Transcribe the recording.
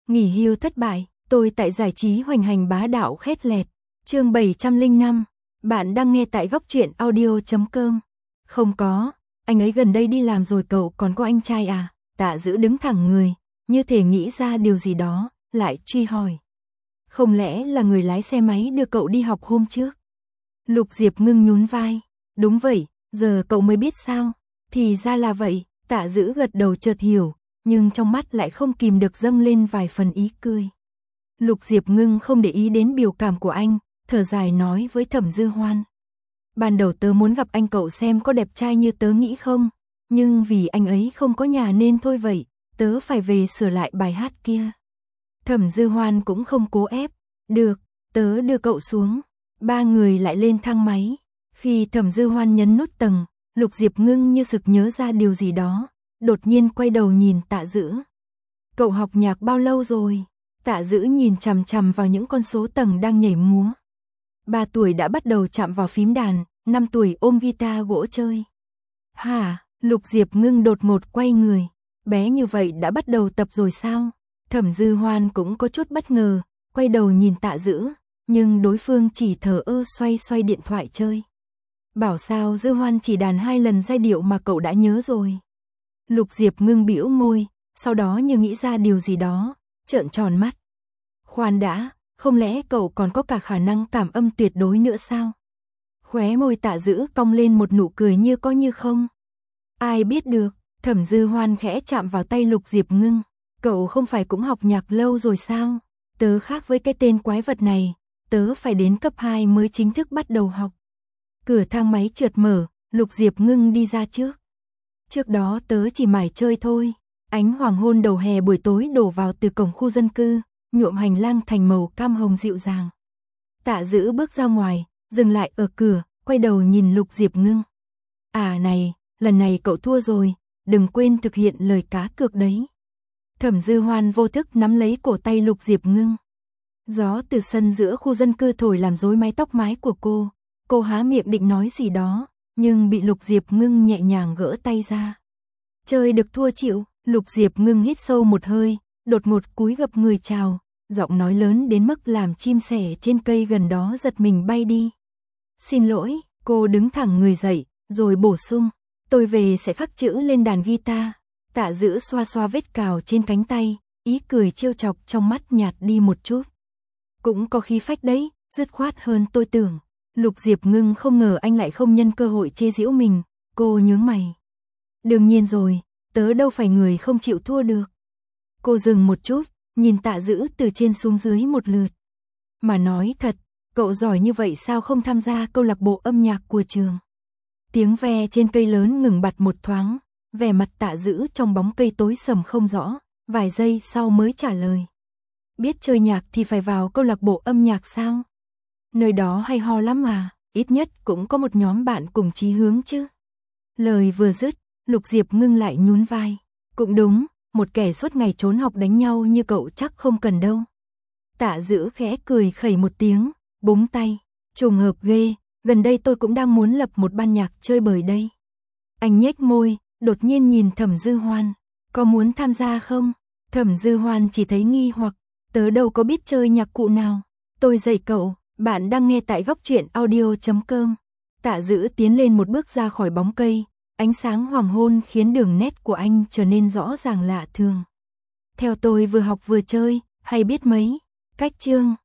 Nghỉ hưu thất bại, tôi tại giải trí hoành hành bá đạo khét lẹt. Chương 705. Bạn đang nghe tại góc truyện audio.com. Không có, anh ấy gần đây đi làm rồi, cậu còn có anh trai à? Tạ Dữ đứng thẳng người, như thể nghĩ ra điều gì đó, lại truy hỏi. Không lẽ là người lái xe máy đưa cậu đi học hôm trước? Lục Diệp Ngưng nhún vai. Đúng vậy, giờ cậu mới biết sao? Thì ra là vậy. Tạ Dữ gật đầu chợt hiểu, nhưng trong mắt lại không kìm được dâng lên vài phần ý cười. Lục Diệp Ngưng không để ý đến biểu cảm của anh, thở dài nói với Thẩm Dư Hoan. Ban đầu tớ muốn gặp anh cậu xem có đẹp trai như tớ nghĩ không, nhưng vì anh ấy không có nhà nên thôi vậy, tớ phải về sửa lại bài hát kia. Thẩm Dư Hoan cũng không cố ép. Được, tớ đưa cậu xuống. Ba người lại lên thang máy. Khi Thẩm Dư Hoan nhấn nút tầng, Lục Diệp Ngưng như sực nhớ ra điều gì đó, đột nhiên quay đầu nhìn Tạ Dữ. Cậu học nhạc bao lâu rồi? Tạ Dữ nhìn chằm chằm vào những con số tầng đang nhảy múa. 3 tuổi đã bắt đầu chạm vào phím đàn, 5 tuổi ôm guitar gỗ chơi. Hả? Lục Diệp Ngưng đột ngột quay người. Bé như vậy đã bắt đầu tập rồi sao? Thẩm Dư Hoan cũng có chút bất ngờ, quay đầu nhìn Tạ Dữ, nhưng đối phương chỉ thờ ơ xoay xoay điện thoại chơi. Bảo sao Dư Hoan chỉ đàn 2 lần giai điệu mà cậu đã nhớ rồi. Lục Diệp Ngưng bĩu môi, sau đó như nghĩ ra điều gì đó, trợn tròn mắt. Khoan đã, không lẽ cậu còn có cả khả năng cảm âm tuyệt đối nữa sao? Khóe môi Tạ Dữ cong lên một nụ cười như có như không. Ai biết được. Thẩm Dư Hoan khẽ chạm vào tay Lục Diệp Ngưng. Cậu không phải cũng học nhạc lâu rồi sao? Tớ khác với cái tên quái vật này, tớ phải đến cấp 2 mới chính thức bắt đầu học. Cửa thang máy trượt mở, Lục Diệp Ngưng đi ra trước. Trước đó tớ chỉ mải chơi thôi. Ánh hoàng hôn đầu hè buổi tối đổ vào từ cổng khu dân cư, nhuộm hành lang thành màu cam hồng dịu dàng. Tạ Dữ bước ra ngoài, dừng lại ở cửa, quay đầu nhìn Lục Diệp Ngưng. À này, lần này cậu thua rồi, đừng quên thực hiện lời cá cược đấy. Thẩm Dư Hoan vô thức nắm lấy cổ tay Lục Diệp Ngưng. Gió từ sân giữa khu dân cư thổi làm rối mái tóc mái của cô. Cô há miệng định nói gì đó, nhưng bị Lục Diệp Ngưng nhẹ nhàng gỡ tay ra. Chơi được thua chịu. Lục Diệp Ngưng hít sâu một hơi, đột ngột cúi gập người chào, giọng nói lớn đến mức làm chim sẻ trên cây gần đó giật mình bay đi. Xin lỗi. Cô đứng thẳng người dậy, rồi bổ sung. Tôi về sẽ khắc chữ lên đàn guitar. Tạ Dữ xoa xoa vết cào trên cánh tay, ý cười trêu chọc trong mắt nhạt đi một chút. Cũng có khí phách đấy, dứt khoát hơn tôi tưởng. Lục Diệp Ngưng không ngờ anh lại không nhân cơ hội chê giễu mình, cô nhướng mày. Đương nhiên rồi, tớ đâu phải người không chịu thua được. Cô dừng một chút, nhìn Tạ Dữ từ trên xuống dưới một lượt. Mà nói thật, cậu giỏi như vậy sao không tham gia câu lạc bộ âm nhạc của trường? Tiếng ve trên cây lớn ngừng bặt một thoáng, vẻ mặt Tạ Dữ trong bóng cây tối sầm không rõ, vài giây sau mới trả lời. Biết chơi nhạc thì phải vào câu lạc bộ âm nhạc sao? Nơi đó hay ho lắm mà, ít nhất cũng có một nhóm bạn cùng chí hướng chứ. Lời vừa dứt, Lục Diệp Ngưng lại nhún vai. Cũng đúng, một kẻ suốt ngày trốn học đánh nhau như cậu chắc không cần đâu. Tạ Dữ khẽ cười khẩy một tiếng, búng tay. Trùng hợp ghê, gần đây tôi cũng đang muốn lập một ban nhạc chơi bời đây. Anh nhếch môi, đột nhiên nhìn Thẩm Dư Hoan. Có muốn tham gia không? Thẩm Dư Hoan chỉ thấy nghi hoặc, tớ đâu có biết chơi nhạc cụ nào. Tôi dạy cậu. Bạn đang nghe tại góc truyện audio.com. Tạ Dữ tiến lên một bước ra khỏi bóng cây, ánh sáng hoàng hôn khiến đường nét của anh trở nên rõ ràng lạ thường. Theo tôi vừa học vừa chơi, hay biết mấy cách chương.